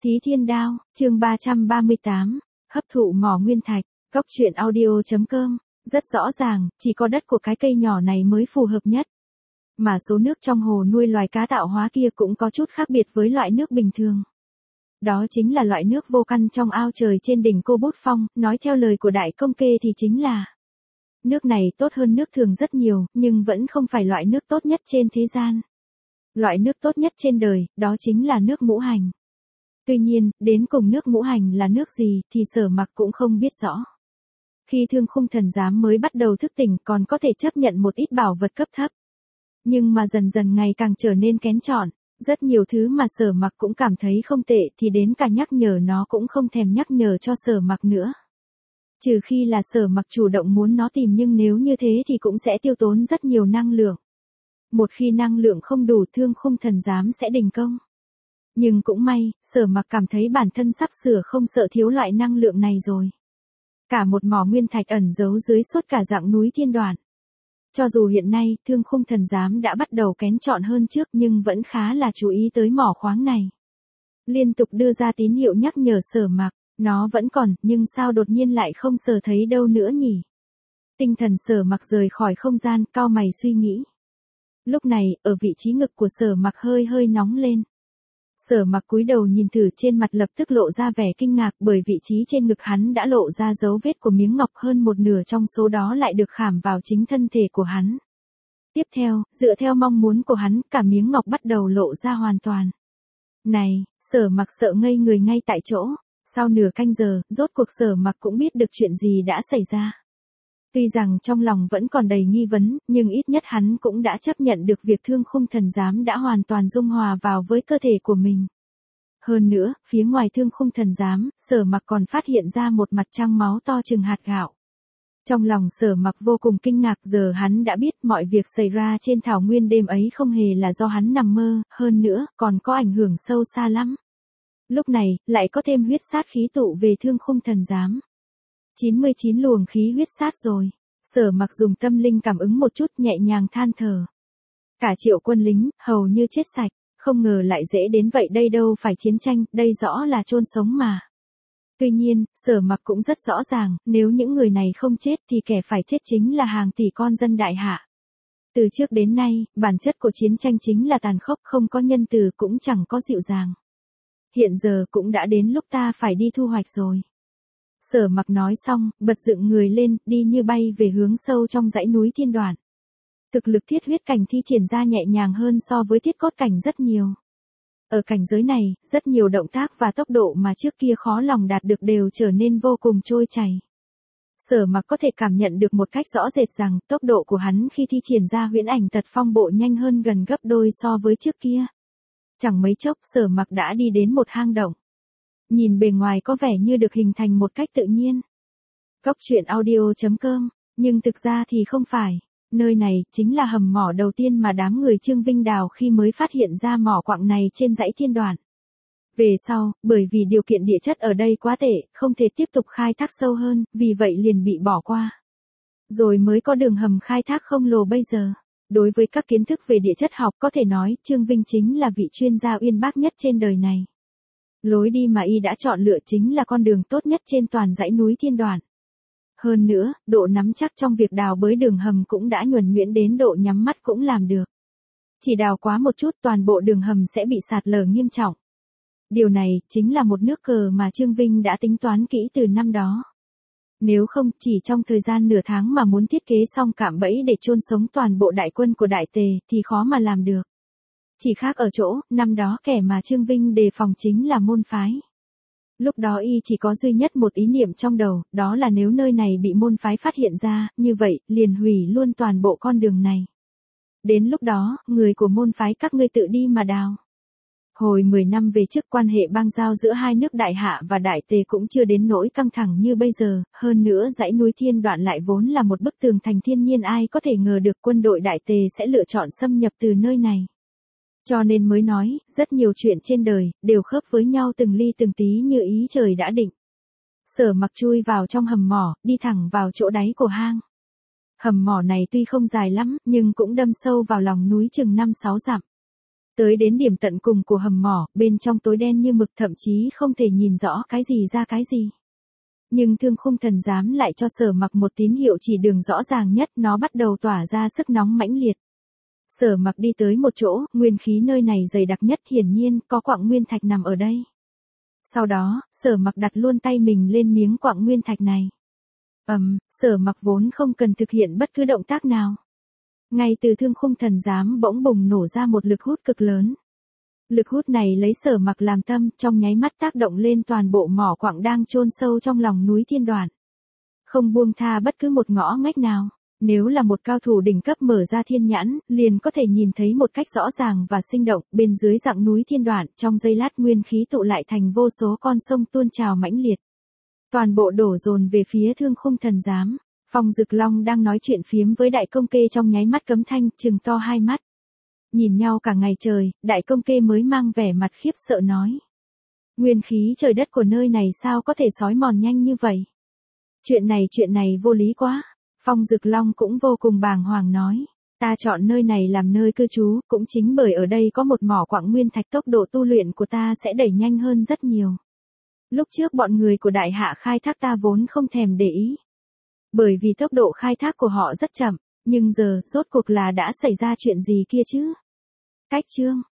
Thí Thiên Đao, chương 338, hấp thụ mỏ nguyên thạch, góc truyện audio.com, rất rõ ràng, chỉ có đất của cái cây nhỏ này mới phù hợp nhất. Mà số nước trong hồ nuôi loài cá tạo hóa kia cũng có chút khác biệt với loại nước bình thường. Đó chính là loại nước vô căn trong ao trời trên đỉnh Cô Bút Phong, nói theo lời của đại công kê thì chính là nước này tốt hơn nước thường rất nhiều, nhưng vẫn không phải loại nước tốt nhất trên thế gian. Loại nước tốt nhất trên đời, đó chính là nước ngũ hành. Tuy nhiên, đến cùng nước ngũ hành là nước gì thì Sở Mặc cũng không biết rõ. Khi Thương Khung Thần Giám mới bắt đầu thức tỉnh còn có thể chấp nhận một ít bảo vật cấp thấp. Nhưng mà dần dần ngày càng trở nên kén chọn, rất nhiều thứ mà Sở Mặc cũng cảm thấy không tệ thì đến cả nhắc nhở nó cũng không thèm nhắc nhở cho Sở Mặc nữa. Trừ khi là Sở Mặc chủ động muốn nó tìm, nhưng nếu như thế thì cũng sẽ tiêu tốn rất nhiều năng lượng. Một khi năng lượng không đủ, Thương Khung Thần Giám sẽ đình công. Nhưng cũng may, Sở Mặc cảm thấy bản thân sắp sửa không sợ thiếu loại năng lượng này rồi. Cả một mỏ nguyên thạch ẩn giấu dưới suốt cả dạng núi Thiên Đoạn. Cho dù hiện nay, Thương Khung Thần Giám đã bắt đầu kén chọn hơn trước nhưng vẫn khá là chú ý tới mỏ khoáng này. Liên tục đưa ra tín hiệu nhắc nhở Sở Mặc, nó vẫn còn, nhưng sao đột nhiên lại không sờ thấy đâu nữa nhỉ? Tinh thần Sở Mặc rời khỏi không gian, cau mày suy nghĩ. Lúc này, ở vị trí ngực của Sở Mặc hơi hơi nóng lên. Sở Mặc cúi đầu nhìn thử, trên mặt lập tức lộ ra vẻ kinh ngạc bởi vị trí trên ngực hắn đã lộ ra dấu vết của miếng ngọc, hơn một nửa trong số đó lại được khảm vào chính thân thể của hắn. Tiếp theo, dựa theo mong muốn của hắn, cả miếng ngọc bắt đầu lộ ra hoàn toàn. Này, Sở Mặc sợ ngây người ngay tại chỗ. Sau nửa canh giờ, rốt cuộc Sở Mặc cũng biết được chuyện gì đã xảy ra. Tuy rằng trong lòng vẫn còn đầy nghi vấn, nhưng ít nhất hắn cũng đã chấp nhận được việc Thương Khung Thần Giám đã hoàn toàn dung hòa vào với cơ thể của mình. Hơn nữa, phía ngoài Thương Khung Thần Giám, Sở Mặc còn phát hiện ra một mặt trăng máu to chừng hạt gạo. Trong lòng Sở Mặc vô cùng kinh ngạc, giờ hắn đã biết mọi việc xảy ra trên thảo nguyên đêm ấy không hề là do hắn nằm mơ, hơn nữa, còn có ảnh hưởng sâu xa lắm. Lúc này, lại có thêm huyết sát khí tụ về Thương Khung Thần Giám. 99 luồng khí huyết sát rồi. Sở Mặc dùng tâm linh cảm ứng một chút, nhẹ nhàng than thở. Cả triệu quân lính, hầu như chết sạch, không ngờ lại dễ đến vậy, đây đâu phải chiến tranh, đây rõ là chôn sống mà. Tuy nhiên, Sở Mặc cũng rất rõ ràng, nếu những người này không chết thì kẻ phải chết chính là hàng tỷ con dân đại hạ. Từ trước đến nay, bản chất của chiến tranh chính là tàn khốc, không có nhân từ cũng chẳng có dịu dàng. Hiện giờ cũng đã đến lúc ta phải đi thu hoạch rồi. Sở Mặc nói xong, bật dựng người lên, đi như bay về hướng sâu trong dãy núi Thiên Đoạn. Thực lực thiết huyết cảnh thi triển ra nhẹ nhàng hơn so với thiết cốt cảnh rất nhiều. Ở cảnh giới này, rất nhiều động tác và tốc độ mà trước kia khó lòng đạt được đều trở nên vô cùng trôi chảy. Sở Mặc có thể cảm nhận được một cách rõ rệt rằng tốc độ của hắn khi thi triển ra huyễn ảnh tật phong bộ nhanh hơn gần gấp đôi so với trước kia. Chẳng mấy chốc, Sở Mặc đã đi đến một hang động. Nhìn bề ngoài có vẻ như được hình thành một cách tự nhiên. Góc truyện audio.com, nhưng thực ra thì không phải. Nơi này chính là hầm mỏ đầu tiên mà đám người Trương Vinh đào khi mới phát hiện ra mỏ quặng này trên dãy Thiên Đoạn. Về sau, bởi vì điều kiện địa chất ở đây quá tệ, không thể tiếp tục khai thác sâu hơn, vì vậy liền bị bỏ qua. Rồi mới có đường hầm khai thác không lồ bây giờ. Đối với các kiến thức về địa chất học, có thể nói Trương Vinh chính là vị chuyên gia uyên bác nhất trên đời này. Lối đi mà y đã chọn lựa chính là con đường tốt nhất trên toàn dãy núi Thiên Đoạn. Hơn nữa, độ nắm chắc trong việc đào bới đường hầm cũng đã nhuần nhuyễn đến độ nhắm mắt cũng làm được. Chỉ đào quá một chút toàn bộ đường hầm sẽ bị sạt lở nghiêm trọng. Điều này chính là một nước cờ mà Trương Vinh đã tính toán kỹ từ năm đó. Nếu không, chỉ trong thời gian nửa tháng mà muốn thiết kế xong cạm bẫy để chôn sống toàn bộ đại quân của Đại Tề thì khó mà làm được. Chỉ khác ở chỗ, năm đó kẻ mà Trương Vinh đề phòng chính là môn phái. Lúc đó y chỉ có duy nhất một ý niệm trong đầu, đó là nếu nơi này bị môn phái phát hiện ra, như vậy, liền hủy luôn toàn bộ con đường này. Đến lúc đó, người của môn phái các ngươi tự đi mà đào. Hồi 10 năm về trước, quan hệ bang giao giữa hai nước Đại Hạ và Đại Tề cũng chưa đến nỗi căng thẳng như bây giờ, hơn nữa dãy núi Thiên Đoạn lại vốn là một bức tường thành thiên nhiên, ai có thể ngờ được quân đội Đại Tề sẽ lựa chọn xâm nhập từ nơi này. Cho nên mới nói, rất nhiều chuyện trên đời, đều khớp với nhau từng ly từng tí như ý trời đã định. Sở Mặc chui vào trong hầm mỏ, đi thẳng vào chỗ đáy của hang. Hầm mỏ này tuy không dài lắm, nhưng cũng đâm sâu vào lòng núi chừng 5-6 dặm. Tới đến điểm tận cùng của hầm mỏ, bên trong tối đen như mực thậm chí không thể nhìn rõ cái gì ra cái gì. Nhưng Thương Khung Thần Giám lại cho Sở Mặc một tín hiệu chỉ đường rõ ràng nhất, nó bắt đầu tỏa ra sức nóng mãnh liệt. Sở Mặc đi tới một chỗ, nguyên khí nơi này dày đặc nhất, hiển nhiên có quặng nguyên thạch nằm ở đây. Sau đó, Sở Mặc đặt luôn tay mình lên miếng quặng nguyên thạch này. Sở Mặc vốn không cần thực hiện bất cứ động tác nào. Ngay từ Thương Khung Thần Giám bỗng bùng nổ ra một lực hút cực lớn. Lực hút này lấy Sở Mặc làm tâm, trong nháy mắt tác động lên toàn bộ mỏ quặng đang chôn sâu trong lòng núi Thiên Đoạn. Không buông tha bất cứ một ngõ ngách nào. Nếu là một cao thủ đỉnh cấp mở ra thiên nhãn, liền có thể nhìn thấy một cách rõ ràng và sinh động, bên dưới dặng núi Thiên Đoạn, trong giây lát nguyên khí tụ lại thành vô số con sông tuôn trào mãnh liệt. Toàn bộ đổ dồn về phía Thương Khung Thần Giám. Phong Dực Long đang nói chuyện phiếm với Đại Công Kê trong nháy mắt cấm thanh, trừng to hai mắt. Nhìn nhau cả ngày trời, Đại Công Kê mới mang vẻ mặt khiếp sợ nói. Nguyên khí trời đất của nơi này sao có thể xói mòn nhanh như vậy? Chuyện này vô lý quá. Phong Dực Long cũng vô cùng bàng hoàng nói. Ta chọn nơi này làm nơi cư trú, cũng chính bởi ở đây có một mỏ quặng nguyên thạch, tốc độ tu luyện của ta sẽ đẩy nhanh hơn rất nhiều. Lúc trước bọn người của Đại Hạ khai thác ta vốn không thèm để ý. Bởi vì tốc độ khai thác của họ rất chậm, nhưng giờ, rốt cuộc là đã xảy ra chuyện gì kia chứ? Cách chương